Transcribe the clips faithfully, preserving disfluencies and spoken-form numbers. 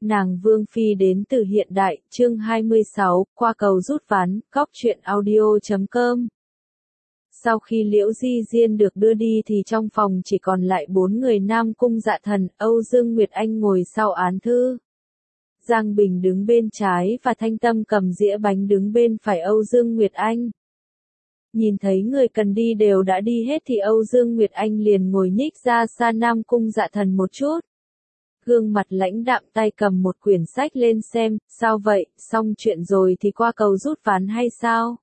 Nàng Vương Phi đến từ hiện đại, chương hai mươi sáu, qua cầu rút ván, góc truyện audio chấm com. Sau khi Liễu Di Diên được đưa đi thì trong phòng chỉ còn lại bốn người Nam Cung Dạ Thần, Âu Dương Nguyệt Anh ngồi sau án thư. Giang Bình đứng bên trái và Thanh Tâm cầm dĩa bánh đứng bên phải Âu Dương Nguyệt Anh. Nhìn thấy người cần đi đều đã đi hết thì Âu Dương Nguyệt Anh liền ngồi nhích ra xa Nam Cung Dạ Thần một chút. Gương mặt lãnh đạm, tay cầm một quyển sách lên xem, sao vậy, xong chuyện rồi thì qua cầu rút ván hay sao?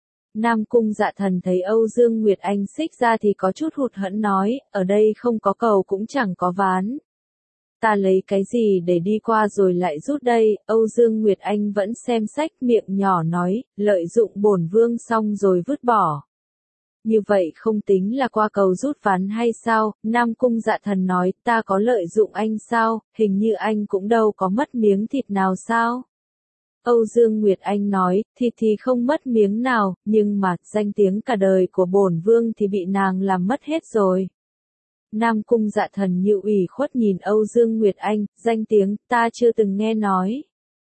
Nam Cung Dạ Thần thấy Âu Dương Nguyệt Anh xích ra thì có chút hụt hẫng nói, ở đây không có cầu cũng chẳng có ván. Ta lấy cái gì để đi qua rồi lại rút đây? Âu Dương Nguyệt Anh vẫn xem sách, miệng nhỏ nói, lợi dụng bổn vương xong rồi vứt bỏ. Như vậy không tính là qua cầu rút ván hay sao? Nam Cung Dạ Thần nói, ta có lợi dụng anh sao? Hình như anh cũng đâu có mất miếng thịt nào sao? Âu Dương Nguyệt Anh nói, thịt thì không mất miếng nào, nhưng mà, danh tiếng cả đời của bổn vương thì bị nàng làm mất hết rồi. Nam Cung Dạ Thần như ủy khuất nhìn Âu Dương Nguyệt Anh, danh tiếng, ta chưa từng nghe nói.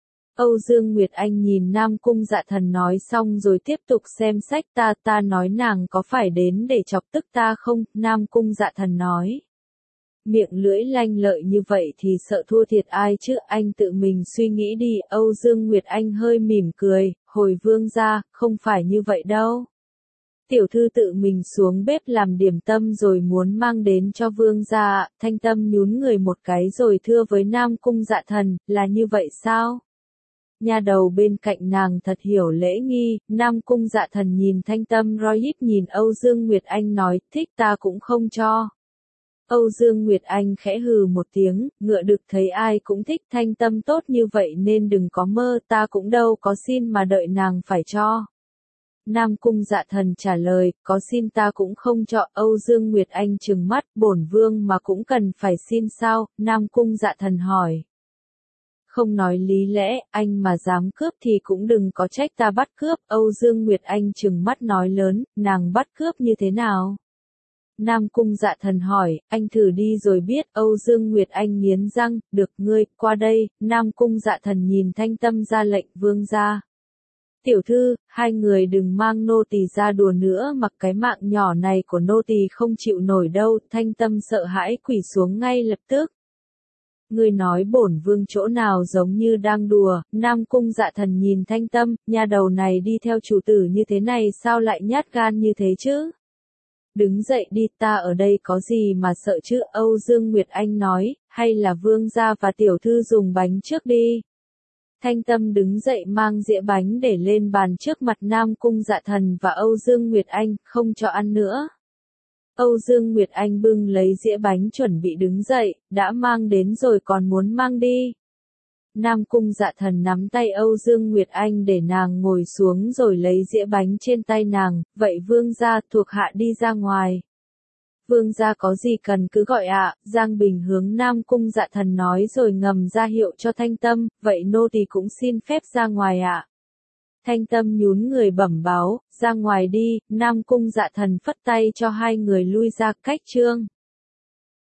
Âu Dương Nguyệt Anh nhìn Nam Cung Dạ Thần nói xong rồi tiếp tục xem sách, ta, ta nói nàng có phải đến để chọc tức ta không? Nam Cung Dạ Thần nói. Miệng lưỡi lanh lợi như vậy thì sợ thua thiệt ai chứ, anh tự mình suy nghĩ đi. Âu Dương Nguyệt Anh hơi mỉm cười, hồi vương gia, không phải như vậy đâu. Tiểu thư tự mình xuống bếp làm điểm tâm rồi muốn mang đến cho vương gia. Thanh Tâm nhún người một cái rồi thưa với Nam Cung Dạ Thần, là như vậy sao? Nha đầu bên cạnh nàng thật hiểu lễ nghi. Nam Cung Dạ Thần nhìn Thanh Tâm roi híp nhìn Âu Dương Nguyệt Anh nói, thích ta cũng không cho. Âu Dương Nguyệt Anh khẽ hừ một tiếng, ngựa đực thấy ai cũng thích Thanh Tâm tốt như vậy nên đừng có mơ, ta cũng đâu có xin mà đợi nàng phải cho. Nam Cung Dạ Thần trả lời, có xin ta cũng không cho. Âu Dương Nguyệt Anh trừng mắt, bổn vương mà cũng cần phải xin sao? Nam Cung Dạ Thần hỏi. Không nói lý lẽ, anh mà dám cướp thì cũng đừng có trách ta bắt cướp. Âu Dương Nguyệt Anh trừng mắt nói lớn, nàng bắt cướp như thế nào? Nam Cung Dạ Thần hỏi, anh thử đi rồi biết. Âu Dương Nguyệt Anh nghiến răng, được ngươi, qua đây. Nam Cung Dạ Thần nhìn Thanh Tâm ra lệnh, vương gia. Tiểu thư, hai người đừng mang nô tỳ ra đùa nữa, mặc cái mạng nhỏ này của nô tỳ không chịu nổi đâu. Thanh Tâm sợ hãi quỳ xuống ngay lập tức. Ngươi nói bổn vương chỗ nào giống như đang đùa? Nam Cung Dạ Thần nhìn Thanh Tâm, nhà đầu này đi theo chủ tử như thế này sao lại nhát gan như thế chứ? Đứng dậy đi, ta ở đây có gì mà sợ chứ? Âu Dương Nguyệt Anh nói, hay là vương gia và tiểu thư dùng bánh trước đi. Thanh Tâm đứng dậy mang dĩa bánh để lên bàn trước mặt Nam Cung Dạ Thần và Âu Dương Nguyệt Anh, không cho ăn nữa. Âu Dương Nguyệt Anh bưng lấy dĩa bánh chuẩn bị đứng dậy, đã mang đến rồi còn muốn mang đi. Nam Cung Dạ Thần nắm tay Âu Dương Nguyệt Anh để nàng ngồi xuống rồi lấy dĩa bánh trên tay nàng, vậy vương gia, thuộc hạ đi ra ngoài. Vương gia có gì cần cứ gọi ạ. Giang Bình hướng Nam Cung Dạ Thần nói rồi ngầm ra hiệu cho Thanh Tâm, vậy nô tỳ cũng xin phép ra ngoài ạ. Thanh Tâm nhún người bẩm báo, ra ngoài đi. Nam Cung Dạ Thần phất tay cho hai người lui ra, cách chương.